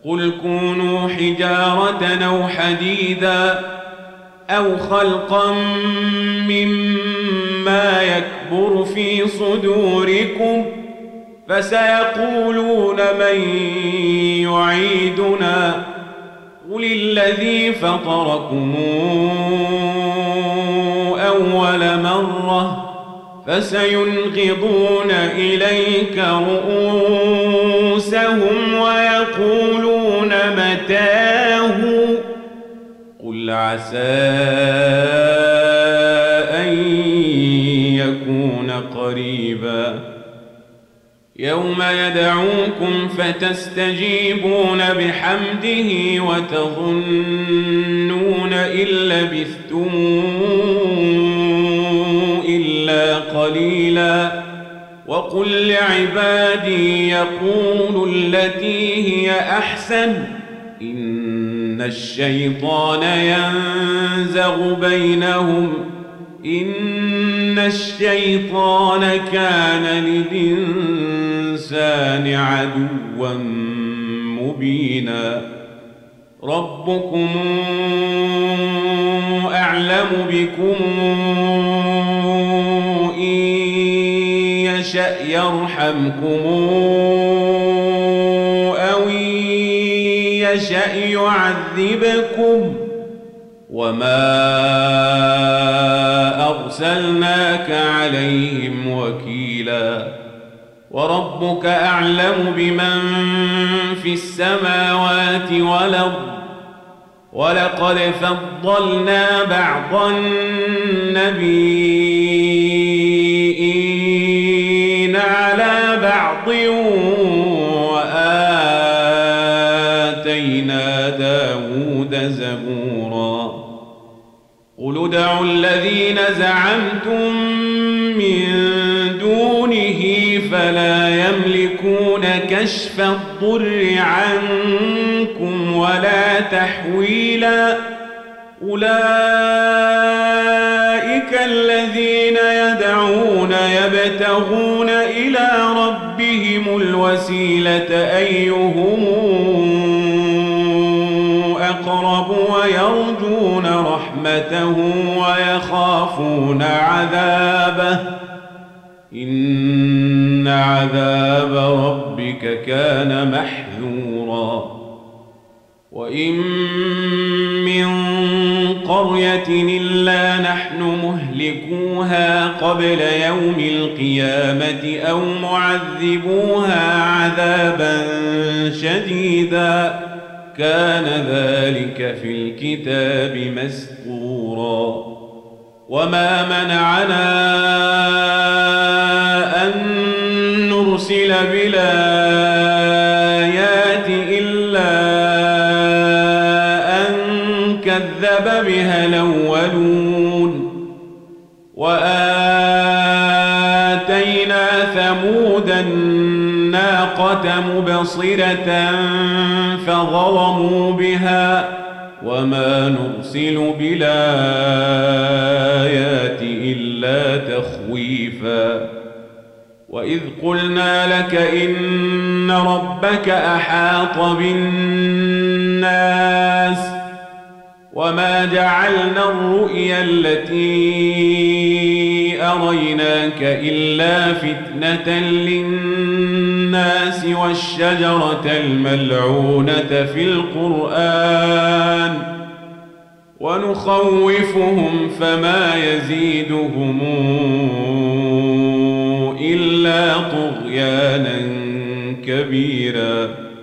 قل كونوا حجارة أو حديدا أو خلقا مما يكبر في صدوركم فسيقولون من يعيدنا قل الذي فطركم أول مرة فسينغضون إليك رؤوسهم ويقولون متاه قل عسى أن يكون قريبا يوم يدعوكم فتستجيبون بحمده وتظنون إن لبثتم إلا قليلا وقل لعبادي يقولوا التي هي أحسن إن الشيطان ينزغ بينهم إن الشيطان كان للإنسان عدوا مبينا ربكم أعلم بكم إن يشأ يرحمكم أو إن يشأ يعذبكم وما أرسلناك عليهم وكيلا وربك أعلم بمن في السماوات والأرض ولقد فضلنا بعض النبيين على بعض وآتينا داود زبورا قل ادعوا الذين زعمتم من دونه فلا يملكون كشف الضر عنكم ولا تحويلا أولئك الذين يدعون يبتغون إلى ربهم الوسيلة أيهم أقرب ويرجون رحمته ويخافون عذابه إن عذاب ربك كان محذورا وإن من قرية إلا نحن مهلكوها قبل يوم القيامة أو معذبوها عذابا شديدا كان ذلك في الكتاب مسطورا وما منعنا أن نرسل بالآيات إلا أن كذب بها الأولون وآتينا ثمود الناقة مبصرة فظلموا بها وما نرسل بالآيات إلا تخويفا وإذ قلنا لك إن ربك أحاط بالناس وما جعلنا الرؤيا التي أريناك إلا فتنة للناس والشجرة الملعونة في القرآن ونخوفهم فما يزيدهم إلا طغيانا كبيرا